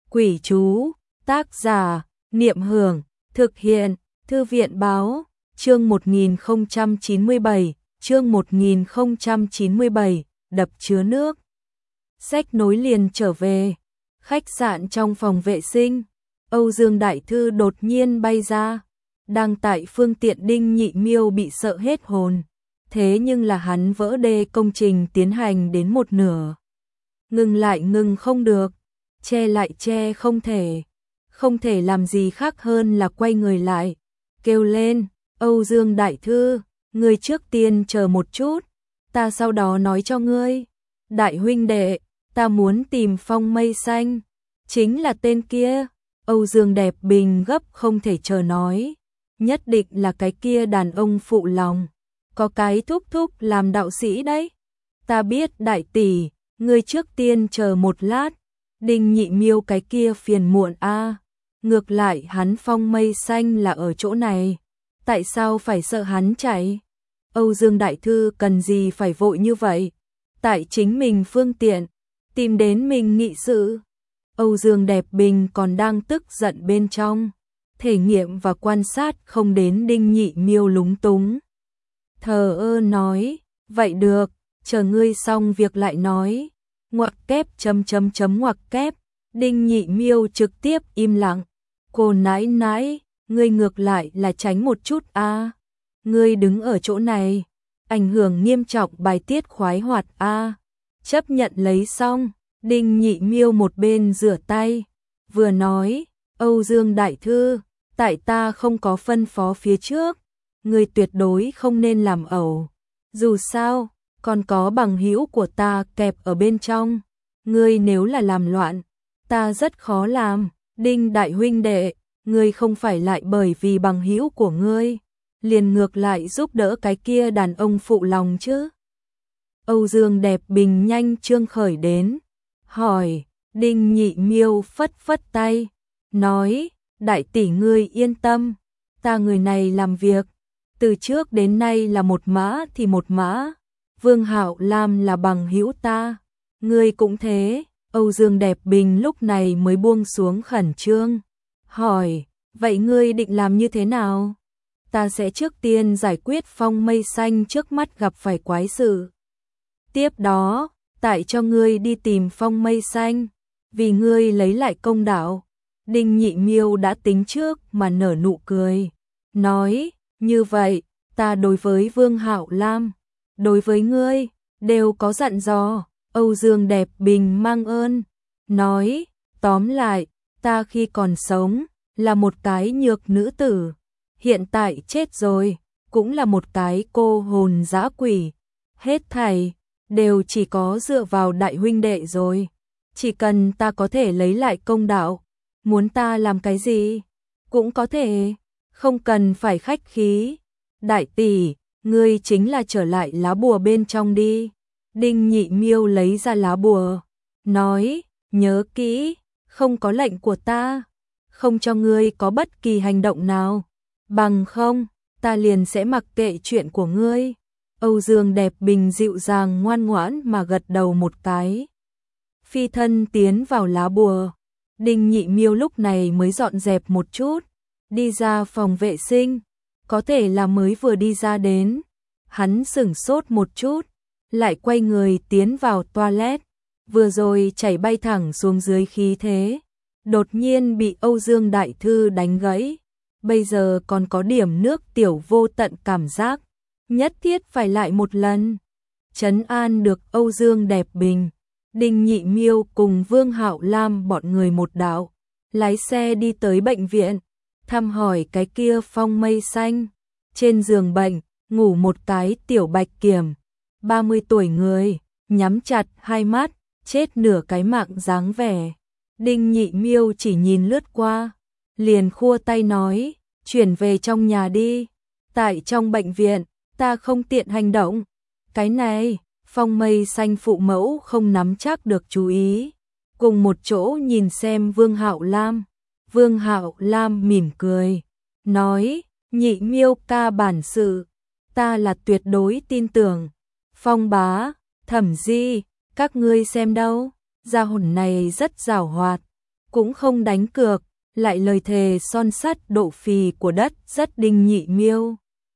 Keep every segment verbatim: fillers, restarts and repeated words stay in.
Quỷ chú, tác giả, Niệm Hưởng, thực hiện, Thư viện báo, chương một nghìn không trăm chín mươi bảy, chương một nghìn không trăm chín mươi bảy, đập chứa nước. Sách nối liền trở về, khách sạn trong phòng vệ sinh, Âu Dương Đại Thư đột nhiên bay ra, đang tại phương tiện Đinh Nhị Miêu bị sợ hết hồn, thế nhưng là hắn vỡ đê công trình tiến hành đến một nửa. Ngừng lại ngừng không được, che lại che không thể, không thể làm gì khác hơn là quay người lại, kêu lên, Âu Dương Đại Thư, ngươi trước tiên chờ một chút, ta sau đó nói cho ngươi. Đại huynh đệ, ta muốn tìm Phong Mây Xanh, chính là tên kia. Âu Dương Đẹp Bình gấp không thể chờ nói, nhất định là cái kia đàn ông phụ lòng, có cái thúc thúc làm đạo sĩ đấy. Ta biết đại tỷ, ngươi trước tiên chờ một lát, Đinh Nhị Miêu cái kia phiền muộn a, à. Ngược lại hắn Phong Mây Xanh là ở chỗ này, tại sao phải sợ hắn chạy? Âu Dương Đại Thư cần gì phải vội như vậy? Tại chính mình phương tiện, tìm đến mình nghị sự. Âu Dương Đẹp Bình còn đang tức giận bên trong, thể nghiệm và quan sát không đến Đinh Nhị Miêu lúng túng. Thờ ơ nói, vậy được, chờ ngươi xong việc lại nói. Ngoặc kép chấm chấm chấm ngoặc kép, Đinh Nhị Miêu trực tiếp im lặng. Cô nãi nãi, ngươi ngược lại là tránh một chút a. À. Ngươi đứng ở chỗ này, ảnh hưởng nghiêm trọng bài tiết khoái hoạt a. À. Chấp nhận lấy xong, Đinh Nhị Miêu một bên rửa tay, vừa nói, Âu Dương Đại Thư, tại ta không có phân phó phía trước, ngươi tuyệt đối không nên làm ẩu. Dù sao, còn có bằng hữu của ta kẹp ở bên trong, ngươi nếu là làm loạn, ta rất khó làm. Đinh đại huynh đệ, ngươi không phải lại bởi vì bằng hữu của ngươi, liền ngược lại giúp đỡ cái kia đàn ông phụ lòng chứ? Âu Dương Đẹp Bình nhanh trương khởi đến, hỏi, Đinh Nhị Miêu phất phất tay, nói, đại tỷ ngươi yên tâm, ta người này làm việc, từ trước đến nay là một mã thì một mã, Vương Hạo Lam là bằng hữu ta, ngươi cũng thế. Âu Dương Đẹp Bình lúc này mới buông xuống khẩn trương, hỏi, vậy ngươi định làm như thế nào? Ta sẽ trước tiên giải quyết Phong Mây Xanh trước mắt gặp phải quái sự. Tiếp đó, tại cho ngươi đi tìm Phong Mây Xanh, vì ngươi lấy lại công đạo. Đinh Nhị Miêu đã tính trước mà nở nụ cười, nói, như vậy, ta đối với Vương Hạo Lam, đối với ngươi, đều có dặn dò. Âu Dương Đẹp Bình mang ơn, nói, tóm lại, ta khi còn sống, là một cái nhược nữ tử, hiện tại chết rồi, cũng là một cái cô hồn dã quỷ, hết thảy, đều chỉ có dựa vào đại huynh đệ rồi, chỉ cần ta có thể lấy lại công đạo, muốn ta làm cái gì, cũng có thể, không cần phải khách khí. Đại tỷ, ngươi chính là trở lại lá bùa bên trong đi. Đinh Nhị Miêu lấy ra lá bùa, nói, nhớ kỹ, không có lệnh của ta, không cho ngươi có bất kỳ hành động nào, bằng không, ta liền sẽ mặc kệ chuyện của ngươi. Âu Dương Đẹp Bình dịu dàng ngoan ngoãn mà gật đầu một cái. Phi thân tiến vào lá bùa, Đinh Nhị Miêu lúc này mới dọn dẹp một chút, đi ra phòng vệ sinh, có thể là mới vừa đi ra đến, hắn sửng sốt một chút, lại quay người tiến vào toilet, vừa rồi chảy bay thẳng xuống dưới khí thế, đột nhiên bị Âu Dương Đại Thư đánh gãy, bây giờ còn có điểm nước tiểu vô tận cảm giác, nhất thiết phải lại một lần. Trấn an được Âu Dương Đẹp Bình, Đinh Nhị Miêu cùng Vương Hạo Lam bọn người một đạo, lái xe đi tới bệnh viện, thăm hỏi cái kia Phong Mây Xanh, trên giường bệnh, ngủ một cái tiểu bạch kiểm. ba mươi tuổi người, nhắm chặt hai mắt, chết nửa cái mạng dáng vẻ. Đinh Nhị Miêu chỉ nhìn lướt qua, liền khua tay nói, chuyển về trong nhà đi, tại trong bệnh viện, ta không tiện hành động. Cái này, Phong Mây Xanh phụ mẫu không nắm chắc được chú ý, cùng một chỗ nhìn xem Vương Hạo Lam. Vương Hạo Lam mỉm cười, nói, Nhị Miêu ca bản sự, ta là tuyệt đối tin tưởng. Phong bá, Thẩm Di, các ngươi xem đâu, gia hồn này rất giàu hoạt, cũng không đánh cược, lại lời thề son sắt độ phì của đất rất Đinh Nhị Miêu.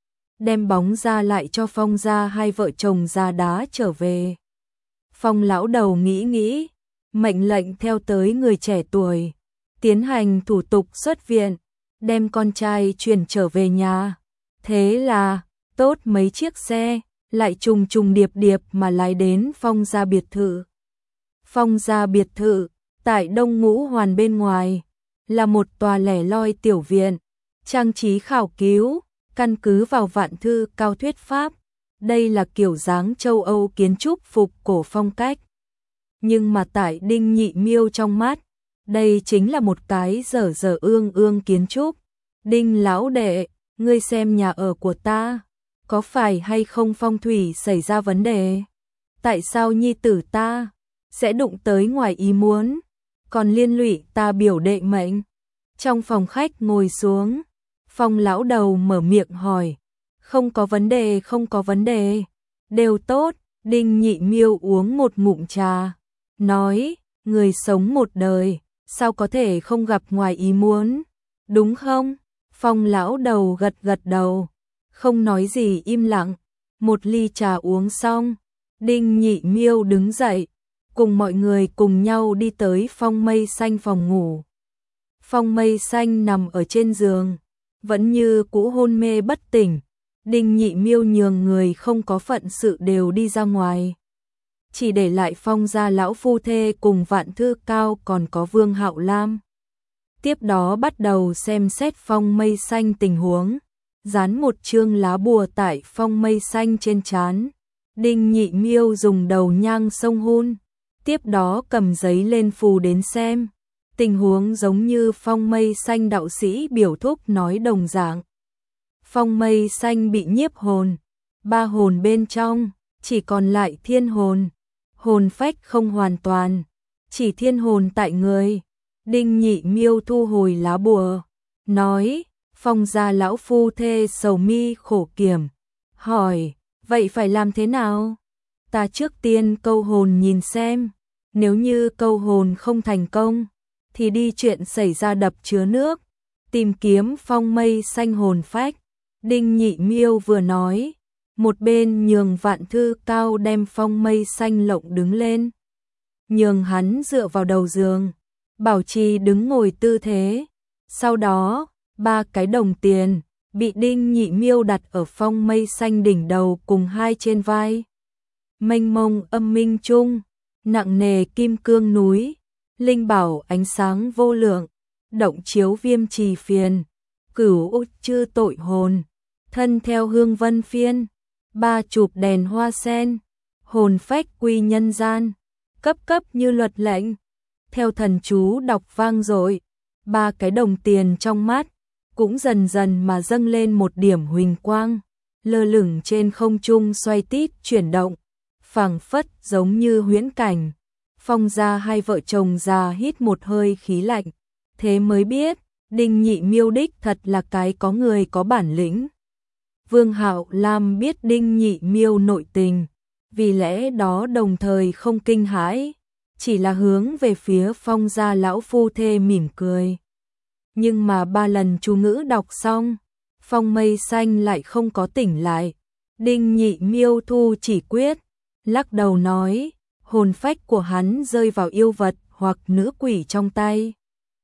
Đem bóng ra lại cho Phong gia hai vợ chồng già đá trở về. Phong lão đầu nghĩ nghĩ, mệnh lệnh theo tới người trẻ tuổi, tiến hành thủ tục xuất viện, đem con trai chuyển trở về nhà. Thế là, tốt mấy chiếc xe, lại trùng trùng điệp điệp mà lái đến Phong gia biệt thự. Phong gia biệt thự, tại Đông Ngũ Hoàn bên ngoài, là một tòa lẻ loi tiểu viện, trang trí khảo cứu, căn cứ vào Vạn Thư Cao thuyết pháp. Đây là kiểu dáng châu Âu kiến trúc phục cổ phong cách. Nhưng mà tại Đinh Nhị Miêu trong mắt, đây chính là một cái dở dở ương ương kiến trúc. Đinh lão đệ, ngươi xem nhà ở của ta, có phải hay không phong thủy xảy ra vấn đề? Tại sao nhi tử ta sẽ đụng tới ngoài ý muốn, còn liên lụy ta biểu đệ mệnh? Trong phòng khách ngồi xuống, Phong lão đầu mở miệng hỏi. Không có vấn đề, không có vấn đề, đều tốt. Đinh Nhị Miêu uống một ngụm trà, nói, người sống một đời, sao có thể không gặp ngoài ý muốn, đúng không? Phong lão đầu gật gật đầu, không nói gì im lặng. Một ly trà uống xong, Đinh Nhị Miêu đứng dậy, cùng mọi người cùng nhau đi tới Phong Mây Xanh phòng ngủ. Phong Mây Xanh nằm ở trên giường, vẫn như cũ hôn mê bất tỉnh. Đinh Nhị Miêu nhường người không có phận sự đều đi ra ngoài, chỉ để lại Phong gia lão phu thê cùng Vạn Thư Cao còn có Vương Hạo Lam. Tiếp đó bắt đầu xem xét Phong Mây Xanh tình huống, dán một chương lá bùa tại Phong Mây Xanh trên trán. Đinh Nhị Miêu dùng đầu nhang sông hun, tiếp đó cầm giấy lên phù đến xem. Tình huống giống như Phong Mây Xanh đạo sĩ biểu thúc nói đồng dạng. Phong Mây Xanh bị nhiếp hồn, ba hồn bên trong, chỉ còn lại thiên hồn. Hồn phách không hoàn toàn, chỉ thiên hồn tại người. Đinh Nhị Miêu thu hồi lá bùa, nói, Phong gia lão phu thê sầu mi khổ kiểm, hỏi, vậy phải làm thế nào? Ta trước tiên câu hồn nhìn xem, nếu như câu hồn không thành công, thì đi chuyện xảy ra đập chứa nước, tìm kiếm Phong Mây Xanh hồn phách. Đinh Nhị Miêu vừa nói, một bên nhường Vạn Thư Cao đem Phong Mây Xanh lộng đứng lên, nhường hắn dựa vào đầu giường, bảo trì đứng ngồi tư thế. Sau đó, ba cái đồng tiền bị Đinh Nhị Miêu đặt ở Phong Mây Xanh đỉnh đầu cùng hai trên vai. Mênh mông âm minh chung, nặng nề kim cương núi, linh bảo ánh sáng vô lượng, động chiếu viêm trì phiền, cửu út chư tội hồn, thân theo hương vân phiên, ba chụp đèn hoa sen, hồn phách quy nhân gian, cấp cấp như luật lệnh. Theo thần chú đọc vang dội, ba cái đồng tiền trong mắt cũng dần dần mà dâng lên một điểm huỳnh quang, lơ lửng trên không trung xoay tít chuyển động, phảng phất giống như huyễn cảnh. Phong gia hai vợ chồng già hít một hơi khí lạnh, thế mới biết, Đinh Nhị Miêu đích thật là cái có người có bản lĩnh. Vương Hạo Lam biết Đinh Nhị Miêu nội tình, vì lẽ đó đồng thời không kinh hãi, chỉ là hướng về phía Phong gia lão phu thê mỉm cười. Nhưng mà ba lần chú ngữ đọc xong, Phong Mây Xanh lại không có tỉnh lại. Đinh Nhị Miêu thu chỉ quyết, lắc đầu nói, hồn phách của hắn rơi vào yêu vật hoặc nữ quỷ trong tay.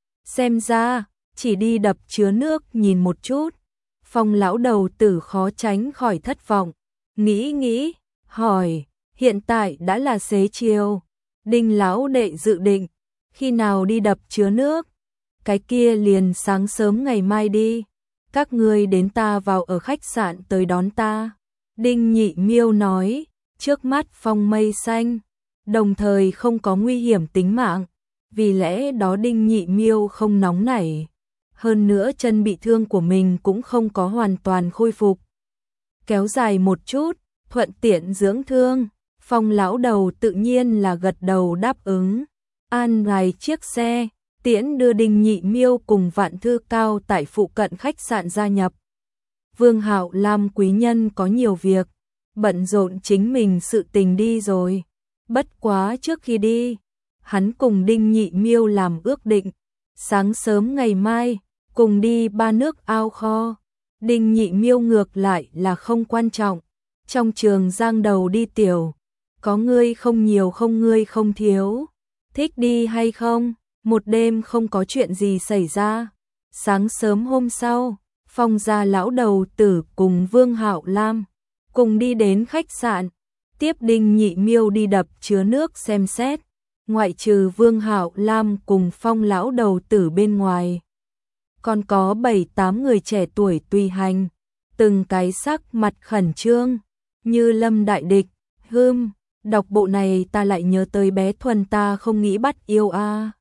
Xem ra, chỉ đi đập chứa nước nhìn một chút. Phong lão đầu tử khó tránh khỏi thất vọng, nghĩ nghĩ, hỏi, hiện tại đã là xế chiều, Đinh lão đệ dự định khi nào đi đập chứa nước? Cái kia liền sáng sớm ngày mai đi, các ngươi đến ta vào ở khách sạn tới đón ta. Đinh Nhị Miêu nói, trước mắt Phong Mây Xanh, đồng thời không có nguy hiểm tính mạng, vì lẽ đó Đinh Nhị Miêu không nóng nảy. Hơn nữa chân bị thương của mình cũng không có hoàn toàn khôi phục. Kéo dài một chút, thuận tiện dưỡng thương. Phong lão đầu tự nhiên là gật đầu đáp ứng. An bài chiếc xe, tiễn đưa Đinh Nhị Miêu cùng Vạn Thư Cao tại phụ cận khách sạn gia nhập. Vương Hạo Lam quý nhân có nhiều việc, bận rộn chính mình sự tình đi rồi. Bất quá trước khi đi, hắn cùng Đinh Nhị Miêu làm ước định, Sáng sớm ngày mai, cùng đi ba nước ao kho. Đinh Nhị Miêu ngược lại là không quan trọng. Trong trường giang đầu đi tiểu, có ngươi không nhiều không ngươi không thiếu. Thích đi hay không? Một đêm không có chuyện gì xảy ra. Sáng sớm hôm sau, Phong gia lão đầu tử cùng Vương Hạo Lam cùng đi đến khách sạn, tiếp Đinh Nhị Miêu đi đập chứa nước xem xét. Ngoại trừ Vương Hạo Lam cùng Phong lão đầu tử bên ngoài, còn có bảy tám người trẻ tuổi tùy hành, từng cái sắc mặt khẩn trương, như Lâm Đại Địch. Hưm, đọc bộ này ta lại nhớ tới bé Thuần, ta không nghĩ bắt yêu a.